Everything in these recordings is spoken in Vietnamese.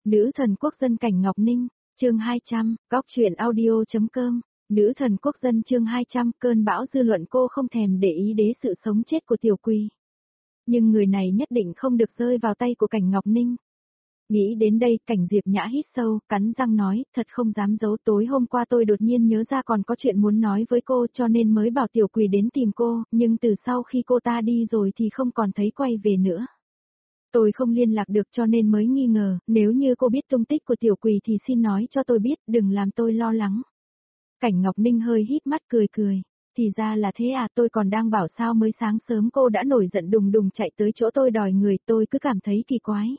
Nữ thần quốc dân Cảnh Ngọc Ninh, chương 200, góc truyện audio.com. Nữ thần quốc dân chương 200, cơn bão dư luận. Cô không thèm để ý đến sự sống chết của Tiểu Quỳ. Nhưng người này nhất định không được rơi vào tay của Cảnh Ngọc Ninh. Nghĩ đến đây, Cảnh Diệp Nhã hít sâu, cắn răng nói, thật không dám giấu, tối hôm qua tôi đột nhiên nhớ ra còn có chuyện muốn nói với cô cho nên mới bảo Tiểu Quỳ đến tìm cô, nhưng từ sau khi cô ta đi rồi thì không còn thấy quay về nữa. Tôi không liên lạc được cho nên mới nghi ngờ, nếu như cô biết tung tích của Tiểu Quỳ thì xin nói cho tôi biết, đừng làm tôi lo lắng. Cảnh Ngọc Ninh hơi híp mắt cười cười, thì ra là thế à, tôi còn đang bảo sao mới sáng sớm cô đã nổi giận đùng đùng chạy tới chỗ tôi đòi người, tôi cứ cảm thấy kỳ quái.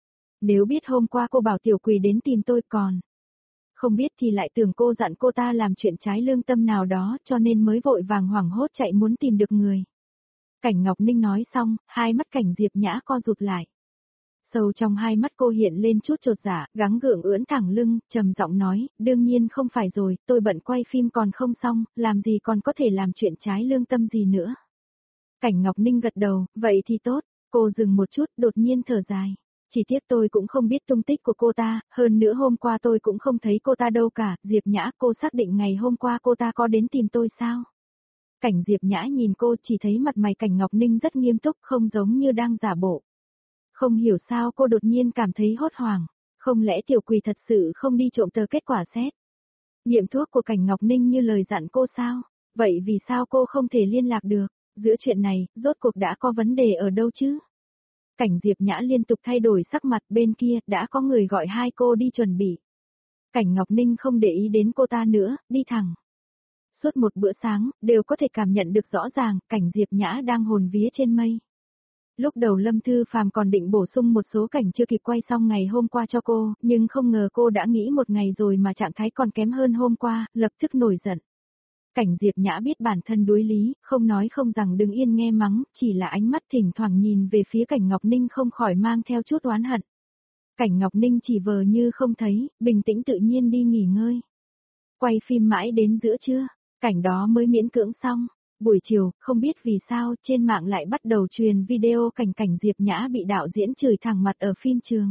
Nếu biết hôm qua cô bảo Tiểu Quỳ đến tìm tôi còn không biết thì lại tưởng cô dặn cô ta làm chuyện trái lương tâm nào đó cho nên mới vội vàng hoảng hốt chạy muốn tìm được người. Cảnh Ngọc Ninh nói xong, hai mắt Cảnh Diệp Nhã co rụt lại. Sâu trong hai mắt cô hiện lên chút chột dạ, gắng gượng ưỡn thẳng lưng, trầm giọng nói, đương nhiên không phải rồi, tôi bận quay phim còn không xong, làm gì còn có thể làm chuyện trái lương tâm gì nữa. Cảnh Ngọc Ninh gật đầu, vậy thì tốt, cô dừng một chút, đột nhiên thở dài. Chỉ tiếc tôi cũng không biết tung tích của cô ta, hơn nữa hôm qua tôi cũng không thấy cô ta đâu cả, Diệp Nhã, cô xác định ngày hôm qua cô ta có đến tìm tôi sao? Cảnh Diệp Nhã nhìn cô chỉ thấy mặt mày Cảnh Ngọc Ninh rất nghiêm túc, không giống như đang giả bộ. Không hiểu sao cô đột nhiên cảm thấy hốt hoảng, không lẽ Tiểu Quỳ thật sự không đi trộm tờ kết quả xét nghiệm thuốc của Cảnh Ngọc Ninh như lời dặn cô sao? Vậy vì sao cô không thể liên lạc được? Giữa chuyện này, rốt cuộc đã có vấn đề ở đâu chứ? Cảnh Diệp Nhã liên tục thay đổi sắc mặt, bên kia, đã có người gọi hai cô đi chuẩn bị. Cảnh Ngọc Ninh không để ý đến cô ta nữa, đi thẳng. Suốt một bữa sáng, đều có thể cảm nhận được rõ ràng, Cảnh Diệp Nhã đang hồn vía trên mây. Lúc đầu Lâm Thư Phàm còn định bổ sung một số cảnh chưa kịp quay xong ngày hôm qua cho cô, nhưng không ngờ cô đã nghĩ một ngày rồi mà trạng thái còn kém hơn hôm qua, lập tức nổi giận. Cảnh Diệp Nhã biết bản thân đối lý, không nói không rằng đứng yên nghe mắng, chỉ là ánh mắt thỉnh thoảng nhìn về phía Cảnh Ngọc Ninh không khỏi mang theo chút oán hận. Cảnh Ngọc Ninh chỉ vờ như không thấy, bình tĩnh tự nhiên đi nghỉ ngơi. Quay phim mãi đến giữa trưa, cảnh đó mới miễn cưỡng xong. Buổi chiều, không biết vì sao, trên mạng lại bắt đầu truyền video Cảnh Diệp Nhã bị đạo diễn chửi thẳng mặt ở phim trường.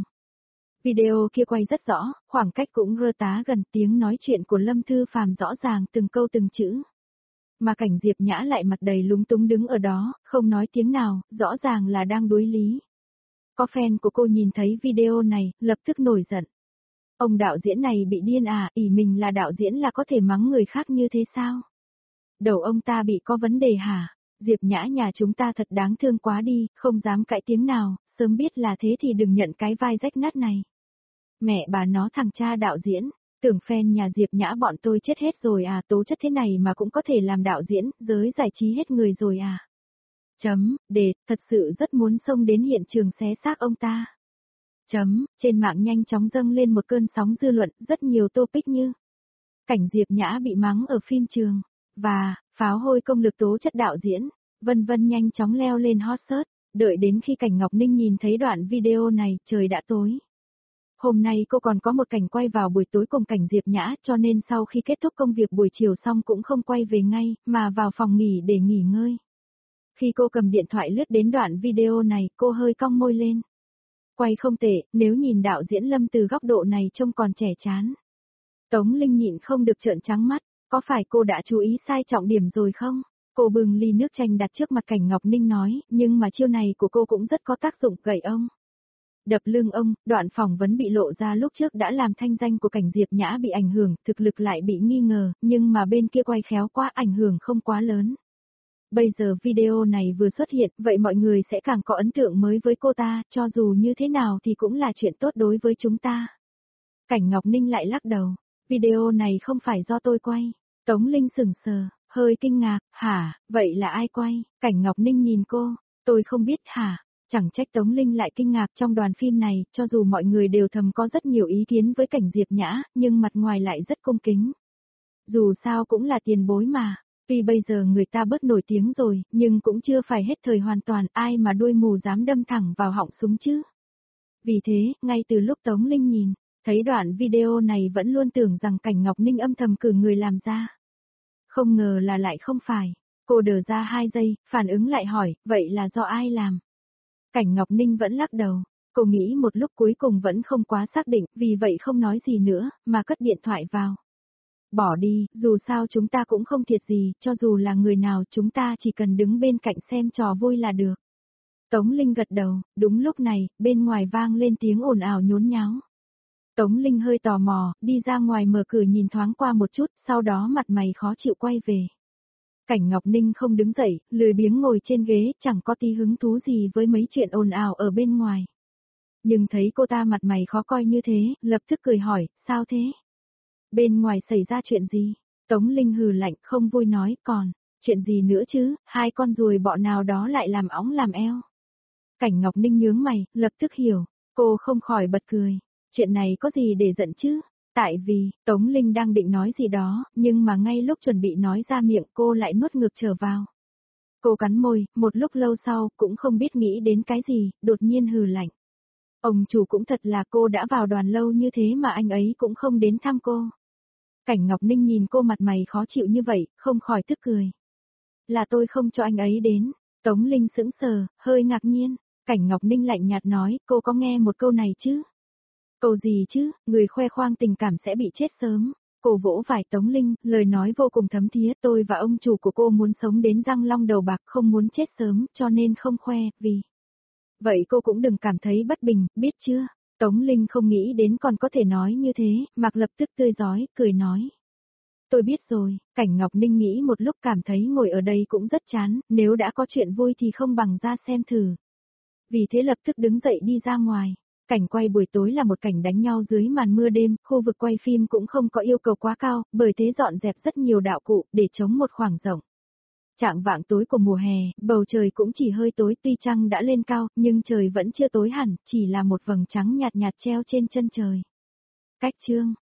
Video kia quay rất rõ, khoảng cách cũng rơ tá gần, tiếng nói chuyện của Lâm Thư Phàm rõ ràng từng câu từng chữ. Mà Cảnh Diệp Nhã lại mặt đầy lúng túng đứng ở đó, không nói tiếng nào, rõ ràng là đang đối lý. Có fan của cô nhìn thấy video này, lập tức nổi giận. Ông đạo diễn này bị điên à, ỷ mình là đạo diễn là có thể mắng người khác như thế sao? Đầu ông ta bị có vấn đề hả? Diệp Nhã nhà chúng ta thật đáng thương quá đi, không dám cãi tiếng nào, sớm biết là thế thì đừng nhận cái vai rách nát này. Mẹ bà nó thằng cha đạo diễn, tưởng fan nhà Diệp Nhã bọn tôi chết hết rồi à, tố chất thế này mà cũng có thể làm đạo diễn, giới giải trí hết người rồi à. Thật sự rất muốn xông đến hiện trường xé xác ông ta. Trên mạng nhanh chóng dâng lên một cơn sóng dư luận, rất nhiều topic như Cảnh Diệp Nhã bị mắng ở phim trường, và pháo hôi công lực tố chất đạo diễn, vân vân nhanh chóng leo lên hot search. Đợi đến khi Cảnh Ngọc Ninh nhìn thấy đoạn video này, trời đã tối. Hôm nay cô còn có một cảnh quay vào buổi tối cùng Cảnh Diệp Nhã cho nên sau khi kết thúc công việc buổi chiều xong cũng không quay về ngay, mà vào phòng nghỉ để nghỉ ngơi. Khi cô cầm điện thoại lướt đến đoạn video này, cô hơi cong môi lên. Quay không tệ, nếu nhìn đạo diễn Lâm từ góc độ này trông còn trẻ chán. Tống Linh nhịn không được trợn trắng mắt, có phải cô đã chú ý sai trọng điểm rồi không? Cô bưng ly nước chanh đặt trước mặt Cảnh Ngọc Ninh nói, nhưng mà chiêu này của cô cũng rất có tác dụng, gậy ông. Đập lưng ông, đoạn phỏng vấn bị lộ ra lúc trước đã làm thanh danh của Cảnh Diệp Nhã bị ảnh hưởng, thực lực lại bị nghi ngờ, nhưng mà bên kia quay khéo quá, ảnh hưởng không quá lớn. Bây giờ video này vừa xuất hiện, vậy mọi người sẽ càng có ấn tượng mới với cô ta, cho dù như thế nào thì cũng là chuyện tốt đối với chúng ta. Cảnh Ngọc Ninh lại lắc đầu, video này không phải do tôi quay. Tống Linh sững sờ, hơi kinh ngạc, hả, vậy là ai quay? Cảnh Ngọc Ninh nhìn cô, tôi không biết hả? Chẳng trách Tống Linh lại kinh ngạc, trong đoàn phim này, cho dù mọi người đều thầm có rất nhiều ý kiến với Cảnh Diệp Nhã, nhưng mặt ngoài lại rất cung kính. Dù sao cũng là tiền bối mà, tuy bây giờ người ta bớt nổi tiếng rồi, nhưng cũng chưa phải hết thời hoàn toàn, ai mà đuôi mù dám đâm thẳng vào họng súng chứ. Vì thế, ngay từ lúc Tống Linh nhìn, thấy đoạn video này vẫn luôn tưởng rằng Cảnh Ngọc Ninh âm thầm cử người làm ra. Không ngờ là lại không phải. Cô đờ ra 2 giây, phản ứng lại hỏi, vậy là do ai làm? Cảnh Ngọc Ninh vẫn lắc đầu. Cô nghĩ một lúc cuối cùng vẫn không quá xác định, vì vậy không nói gì nữa, mà cất điện thoại vào. Bỏ đi, dù sao chúng ta cũng không thiệt gì, cho dù là người nào chúng ta chỉ cần đứng bên cạnh xem trò vui là được. Tống Linh gật đầu, đúng lúc này, bên ngoài vang lên tiếng ồn ào nhốn nháo. Tống Linh hơi tò mò, đi ra ngoài mở cửa nhìn thoáng qua một chút, sau đó mặt mày khó chịu quay về. Cảnh Ngọc Ninh không đứng dậy, lười biếng ngồi trên ghế, chẳng có tí hứng thú gì với mấy chuyện ồn ào ở bên ngoài. Nhưng thấy cô ta mặt mày khó coi như thế, lập tức cười hỏi, sao thế? Bên ngoài xảy ra chuyện gì? Tống Linh hừ lạnh không vui nói, còn, chuyện gì nữa chứ, hai con ruồi bọ nào đó lại làm óng làm eo. Cảnh Ngọc Ninh nhướng mày, lập tức hiểu, cô không khỏi bật cười, chuyện này có gì để giận chứ? Tại vì, Tống Linh đang định nói gì đó, nhưng mà ngay lúc chuẩn bị nói ra miệng cô lại nuốt ngược trở vào. Cô cắn môi, một lúc lâu sau, cũng không biết nghĩ đến cái gì, đột nhiên hừ lạnh. Ông chủ cũng thật là cô đã vào đoàn lâu như thế mà anh ấy cũng không đến thăm cô. Cảnh Ngọc Ninh nhìn cô mặt mày khó chịu như vậy, không khỏi tức cười. Là tôi không cho anh ấy đến. Tống Linh sững sờ, hơi ngạc nhiên. Cảnh Ngọc Ninh lạnh nhạt nói, cô có nghe một câu này chứ? Câu gì chứ, người khoe khoang tình cảm sẽ bị chết sớm. Cô vỗ vai Tống Linh, lời nói vô cùng thấm thía, tôi và ông chủ của cô muốn sống đến răng long đầu bạc, không muốn chết sớm, cho nên không khoe, vì... Vậy cô cũng đừng cảm thấy bất bình, biết chưa? Tống Linh không nghĩ đến còn có thể nói như thế, Mạc lập tức tươi rói, cười nói. Tôi biết rồi, Cảnh Ngọc Ninh nghĩ một lúc cảm thấy ngồi ở đây cũng rất chán, nếu đã có chuyện vui thì không bằng ra xem thử. Vì thế lập tức đứng dậy đi ra ngoài. Cảnh quay buổi tối là một cảnh đánh nhau dưới màn mưa đêm, khu vực quay phim cũng không có yêu cầu quá cao, bởi thế dọn dẹp rất nhiều đạo cụ, để chống một khoảng rộng. Trạng vạng tối của mùa hè, bầu trời cũng chỉ hơi tối, tuy trăng đã lên cao, nhưng trời vẫn chưa tối hẳn, chỉ là một vầng trắng nhạt nhạt treo trên chân trời. Cách chương